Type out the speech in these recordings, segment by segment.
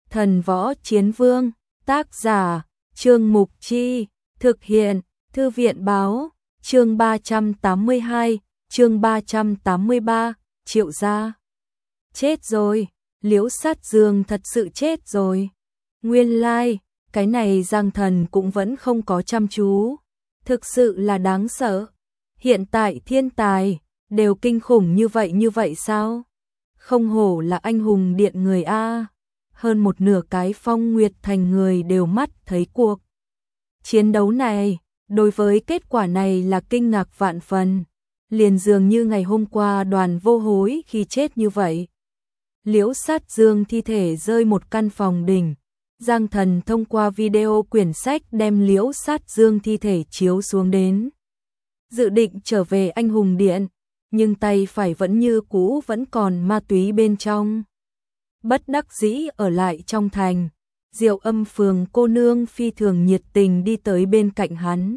Thần Võ Chiến Vương, tác giả, Trương Mục Chi, thực hiện, Thư viện Báo, chương 382, chương 383, Triệu gia. Chết rồi, Liễu Sát Dương thật sự chết rồi. Nguyên lai, cái này Giang Thần cũng vẫn không có chăm chú. Thực sự là đáng sợ. Hiện tại thiên tài, đều kinh khủng như vậy sao? Không hổ là anh hùng điện người A. Hơn một nửa cái Phong Nguyệt Thành người đều mắt thấy cuộc chiến đấu này, đối với kết quả này là kinh ngạc vạn phần, liền dường như ngày hôm qua Đoàn Vô Hối khi chết như vậy. Liễu Sát Dương thi thể rơi một căn phòng đỉnh, Giang Thần thông qua video quyển sách đem Liễu Sát Dương thi thể chiếu xuống đến. Dự định trở về anh hùng điện, nhưng tay phải vẫn như cũ vẫn còn ma túy bên trong. Bất đắc dĩ ở lại trong thành, Diệu Âm Phường cô nương phi thường nhiệt tình đi tới bên cạnh hắn.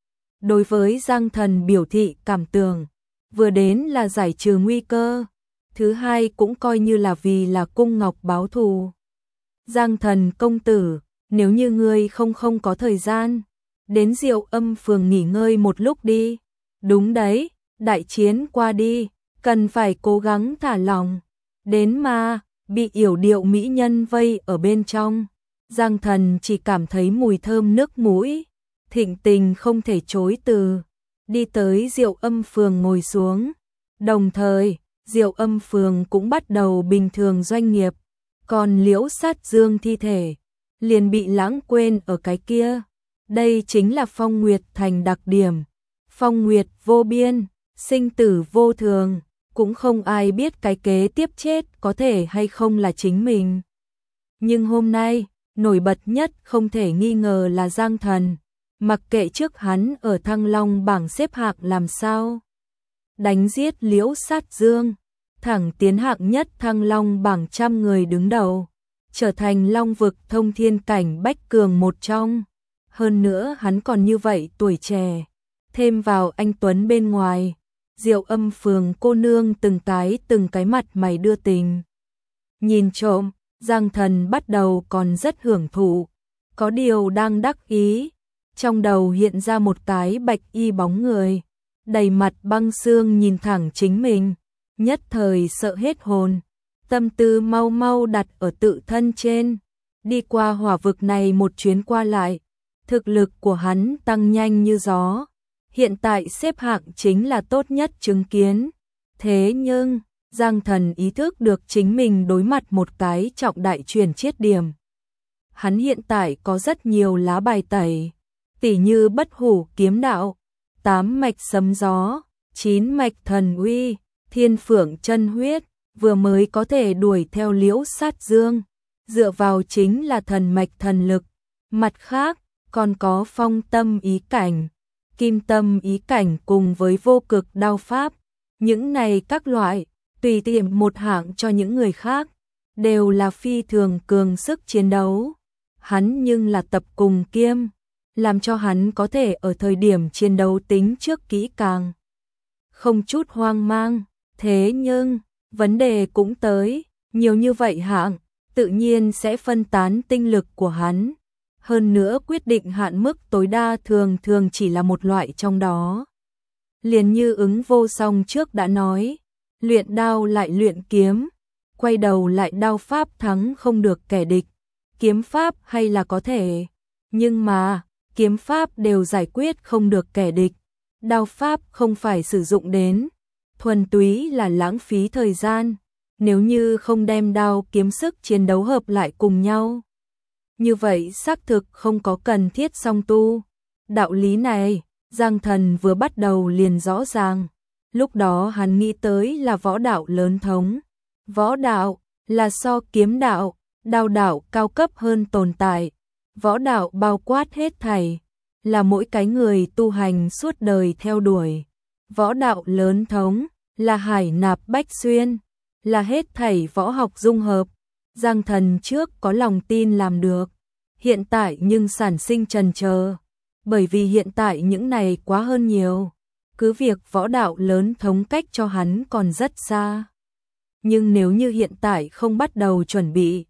Đối với Giang Thần biểu thị cảm tưởng, vừa đến là giải trừ nguy cơ, thứ hai cũng coi như là vì là cung ngọc báo thù. Giang Thần công tử, nếu như ngươi không có thời gian, đến Diệu Âm Phường nghỉ ngơi một lúc đi. Đúng đấy, đại chiến qua đi, cần phải cố gắng thả lỏng. Đến mà, bị yểu điệu mỹ nhân vây ở bên trong, Giang Thần chỉ cảm thấy mùi thơm nước mũi, thịnh tình không thể chối từ. Đi tới Diệu Âm Phường ngồi xuống, đồng thời, Diệu Âm Phường cũng bắt đầu bình thường doanh nghiệp, còn Liễu Sát Dương thi thể liền bị lãng quên ở cái kia. Đây chính là Phong Nguyệt Thành đặc điểm. Phong Nguyệt vô biên, sinh tử vô thường, cũng không ai biết cái kế tiếp chết có thể hay không là chính mình. Nhưng hôm nay, nổi bật nhất không thể nghi ngờ là Giang Thần, mặc kệ trước hắn ở Thăng Long bảng xếp hạng làm sao. Đánh giết Liễu Sát Dương, thẳng tiến hạng nhất Thăng Long bảng 100 người đứng đầu, trở thành Long vực thông thiên cảnh bách cường một trong. Hơn nữa hắn còn như vậy tuổi trẻ, thêm vào anh tuấn bên ngoài, Diệu Âm Phường cô nương từng cái mặt mày đưa tình. Nhìn trộm, Giang Thần bắt đầu còn rất hưởng thụ, có điều đang đắc ý, trong đầu hiện ra một cái bạch y bóng người, đầy mặt băng xương nhìn thẳng chính mình, nhất thời sợ hết hồn, tâm tư mau mau đặt ở tự thân trên, đi qua hỏa vực này một chuyến qua lại, thực lực của hắn tăng nhanh như gió. Hiện tại xếp hạng chính là tốt nhất chứng kiến. Thế nhưng, Giang Thần ý thức được chính mình đối mặt một cái trọng đại chuyển chiết điểm. Hắn hiện tại có rất nhiều lá bài tẩy, tỉ như Bất Hủ Kiếm Đạo, 8 mạch sấm gió, 9 mạch thần uy, Thiên Phượng chân huyết, vừa mới có thể đuổi theo Liễu Sát Dương, dựa vào chính là thần mạch thần lực. Mặt khác, còn có phong tâm ý cảnh, kim tâm ý cảnh cùng với vô cực đao pháp, những này các loại, tùy tiện một hạng cho những người khác, đều là phi thường cường sức chiến đấu. Hắn nhưng là tập cùng kiêm, làm cho hắn có thể ở thời điểm chiến đấu tính trước kỹ càng, không chút hoang mang. Thế nhưng, vấn đề cũng tới, nhiều như vậy hạng, tự nhiên sẽ phân tán tinh lực của hắn. Hơn nữa quyết định hạn mức tối đa thường chỉ là một loại trong đó. Liền như Ứng Vô Song trước đã nói, luyện đao lại luyện kiếm, quay đầu lại đao pháp thắng không được kẻ địch, kiếm pháp hay là có thể, nhưng mà, kiếm pháp đều giải quyết không được kẻ địch, đao pháp không phải sử dụng đến, thuần túy là lãng phí thời gian, nếu như không đem đao kiếm sức chiến đấu hợp lại cùng nhau. Như vậy xác thực không có cần thiết song tu. Đạo lý này, Giang Thần vừa bắt đầu liền rõ ràng. Lúc đó hắn nghĩ tới là võ đạo lớn thống. Võ đạo là so kiếm đạo, đao đạo cao cấp hơn tồn tại. Võ đạo bao quát hết thảy, là mỗi cái người tu hành suốt đời theo đuổi. Võ đạo lớn thống là hải nạp bách xuyên, là hết thảy võ học dung hợp. Giang Thần trước có lòng tin làm được, hiện tại nhưng sản sinh chần chờ, bởi vì hiện tại những này quá hơn nhiều, cứ việc võ đạo lớn thống cách cho hắn còn rất xa. Nhưng nếu như hiện tại không bắt đầu chuẩn bị,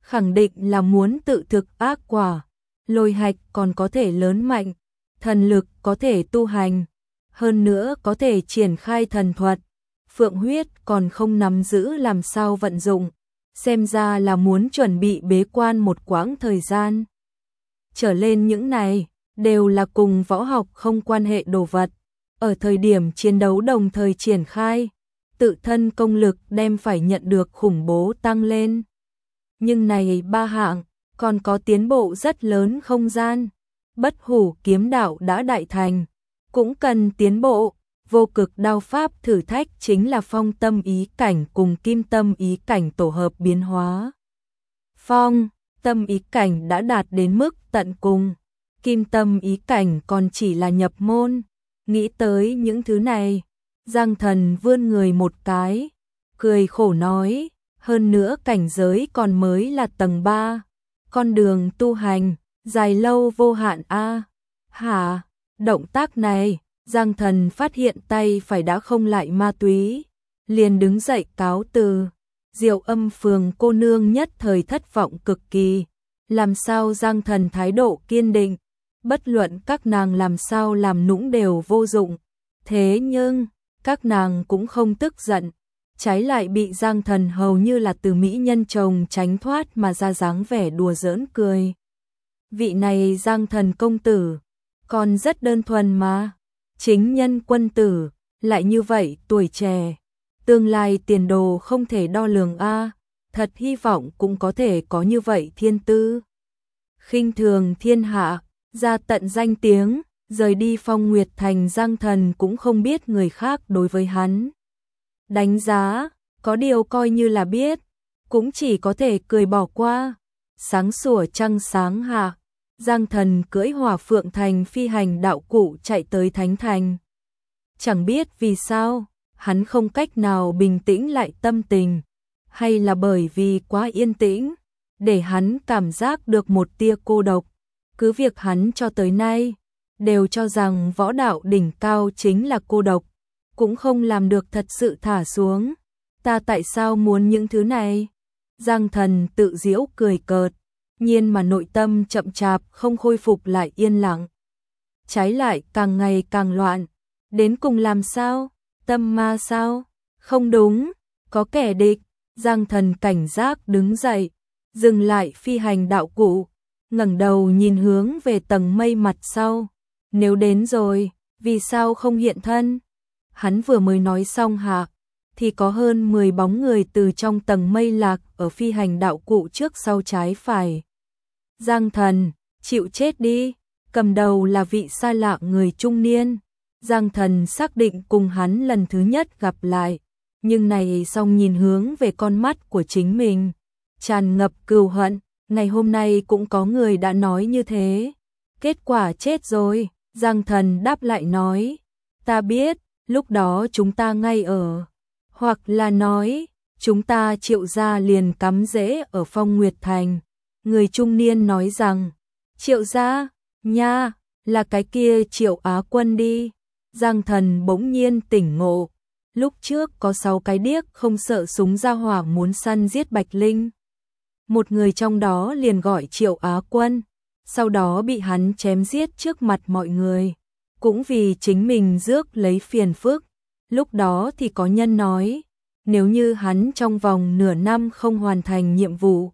khẳng định là muốn tự thực ác quả. Lôi hạch còn có thể lớn mạnh, thần lực có thể tu hành, hơn nữa có thể triển khai thần thuật. Phượng huyết còn không nắm giữ làm sao vận dụng, xem ra là muốn chuẩn bị bế quan một quãng thời gian. Trở lên những này, đều là cùng võ học không quan hệ đồ vật. Ở thời điểm chiến đấu đồng thời triển khai, tự thân công lực đem phải nhận được khủng bố tăng lên. Nhưng này ba hạng, còn có tiến bộ rất lớn không gian. Bất hủ kiếm đạo đã đại thành, cũng cần tiến bộ. Vô cực đao pháp thử thách chính là phong tâm ý cảnh cùng kim tâm ý cảnh tổ hợp biến hóa. Phong tâm ý cảnh đã đạt đến mức tận cùng, kim tâm ý cảnh còn chỉ là nhập môn. Nghĩ tới những thứ này, Giang Thần vươn người một cái, cười khổ nói, hơn nữa cảnh giới còn mới là tầng 3, con đường tu hành, dài lâu vô hạn a. Hả? Động tác này, Giang Thần phát hiện tay phải đã không lại ma túy, liền đứng dậy cáo từ. Diệu Âm phường cô nương nhất thời thất vọng cực kỳ, làm sao Giang Thần thái độ kiên định, bất luận các nàng làm sao làm nũng đều vô dụng. Thế nhưng, các nàng cũng không tức giận, trái lại bị Giang Thần hầu như là từ mỹ nhân chồng tránh thoát mà ra dáng vẻ đùa giỡn cười. Vị này Giang Thần công tử, còn rất đơn thuần mà, chính nhân quân tử, lại như vậy tuổi trẻ, tương lai tiền đồ không thể đo lường a, thật hy vọng cũng có thể có như vậy thiên tư. Khinh thường thiên hạ, ra tận danh tiếng, rời đi Phong Nguyệt Thành Giang Thần cũng không biết người khác đối với hắn đánh giá, có điều coi như là biết, cũng chỉ có thể cười bỏ qua. Sáng sủa trăng sáng hạ, Giang Thần cưỡi Hỏa Phượng Thành phi hành đạo cụ chạy tới Thánh Thành. Chẳng biết vì sao, hắn không cách nào bình tĩnh lại tâm tình, hay là bởi vì quá yên tĩnh, để hắn cảm giác được một tia cô độc. Cứ việc hắn cho tới nay đều cho rằng võ đạo đỉnh cao chính là cô độc, cũng không làm được thật sự thả xuống. Ta tại sao muốn những thứ này? Giang Thần tự giễu cười cợt, nhiên mà nội tâm chậm chạp không khôi phục lại yên lặng. Trái lại càng ngày càng loạn, đến cùng làm sao? Tâm ma sao? Không đúng, có kẻ địch. Giang Thần cảnh giác đứng dậy, dừng lại phi hành đạo cụ, ngẩng đầu nhìn hướng về tầng mây mặt sau. Nếu đến rồi, vì sao không hiện thân? Hắn vừa mới nói xong hạ, thì có hơn 10 bóng người từ trong tầng mây lạc ở phi hành đạo cụ trước sau trái phải. Giang Thần, chịu chết đi, cầm đầu là vị xa lạ người trung niên. Giang Thần xác định cùng hắn lần thứ nhất gặp lại, nhưng này xong nhìn hướng về con mắt của chính mình, tràn ngập cừu hận. Ngày hôm nay cũng có người đã nói như thế. Kết quả chết rồi, Giang Thần đáp lại nói, ta biết, lúc đó chúng ta ngay ở, hoặc là nói, chúng ta Triệu gia liền cắm rễ ở Phong Nguyệt Thành. Người trung niên nói rằng, Triệu gia, nha, là cái kia Triệu Á Quân đi. Giang Thần bỗng nhiên tỉnh ngộ, lúc trước có 6 cái điếc không sợ súng ra hỏa muốn săn giết Bạch Linh. Một người trong đó liền gọi Triệu Á Quân, sau đó bị hắn chém giết trước mặt mọi người, cũng vì chính mình rước lấy phiền phức. Lúc đó thì có nhân nói, nếu như hắn trong vòng nửa năm không hoàn thành nhiệm vụ,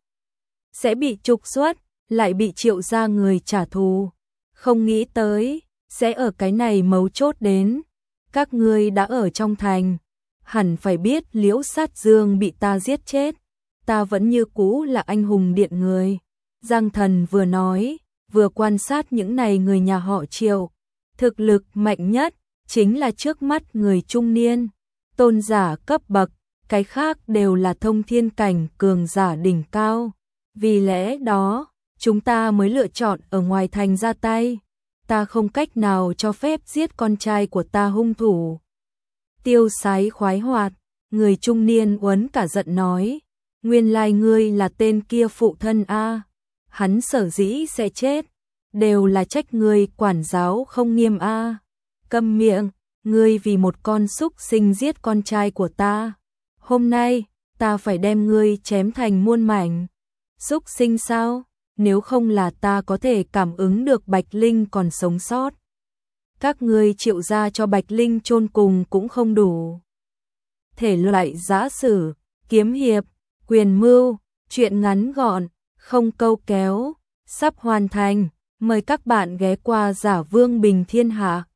sẽ bị trục xuất, lại bị Triệu gia người trả thù. Không nghĩ tới, sẽ ở cái này mấu chốt đến. Các ngươi đã ở trong thành, hẳn phải biết Liễu Sát Dương bị ta giết chết. Ta vẫn như cũ là anh hùng điện người. Giang Thần vừa nói, vừa quan sát những này người nhà họ Triệu. Thực lực mạnh nhất, chính là trước mắt người trung niên. Tôn giả cấp bậc, cái khác đều là thông thiên cảnh cường giả đỉnh cao. Vì lẽ đó, chúng ta mới lựa chọn ở ngoài thành ra tay. Ta không cách nào cho phép giết con trai của ta hung thủ. Tiêu sái khoái hoạt, người trung niên uốn cả giận nói. Nguyên lai ngươi là tên kia phụ thân a, hắn sở dĩ sẽ chết, đều là trách ngươi quản giáo không nghiêm a. Câm miệng, ngươi vì một con súc sinh giết con trai của ta. Hôm nay, ta phải đem ngươi chém thành muôn mảnh. Xúc sinh sao? Nếu không là ta có thể cảm ứng được Bạch Linh còn sống sót. Các ngươi Triệu gia cho Bạch Linh chôn cùng cũng không đủ. Thể loại giã sử, kiếm hiệp, quyền mưu, truyện ngắn gọn, không câu kéo, sắp hoàn thành. Mời các bạn ghé qua Giả Vương Bình Thiên Hạ.